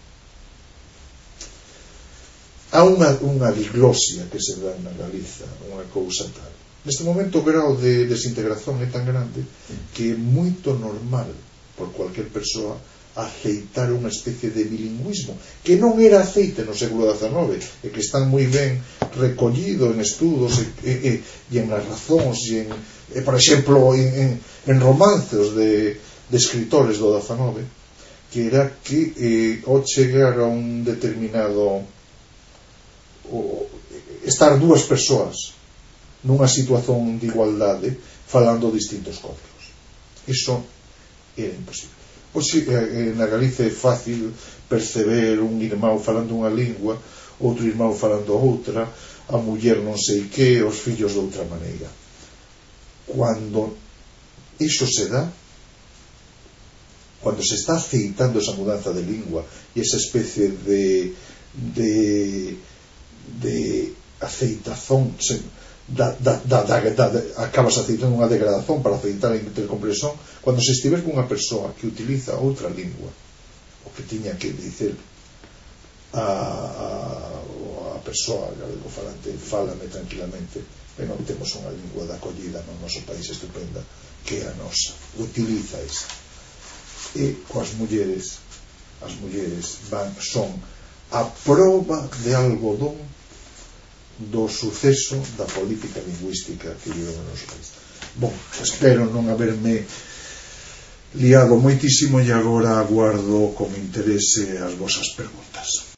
Há unha, unha diglosia que se dá na Galiza, unha cousa tal. Neste momento o grau de desintegración é tan grande que é moito normal por cualquier persoa aceitar unha especie de bilingüismo que non era aceite no século dezanove e que están moi ben recollido en estudos e, e, e, e en narracións e, en, e por exemplo en, en, en romances de, de escritores do dezanove, que era que eh, ao chegar a un determinado o, estar dúas persoas nunha situación de igualdade falando distintos códigos, iso era imposible. Pois na Galiza é fácil perceber un irmão falando unha lingua, outro irmão falando outra, a muller non sei que, os fillos de outra maneira. Cando iso se dá, cando se está aceitando esa mudanza de lingua e esa especie de de, de aceitación Da, da, da, da, da, da, acabas aceitando unha degradación para aceitar a intercomprensión, cando se estiver con unha persoa que utiliza outra lingua, o que tiña que dicer a, a, a persoa galego falante, fálame tranquilamente, e non temos unha lingua de acollida no noso país estupenda que é a nosa, utiliza esa. E coas mulleres, as mulleres van, son a proba de algodón do suceso da política lingüística que vivemos no noso país. Bom, espero non haberme liado moitísimo e agora aguardo con interese as vosas preguntas.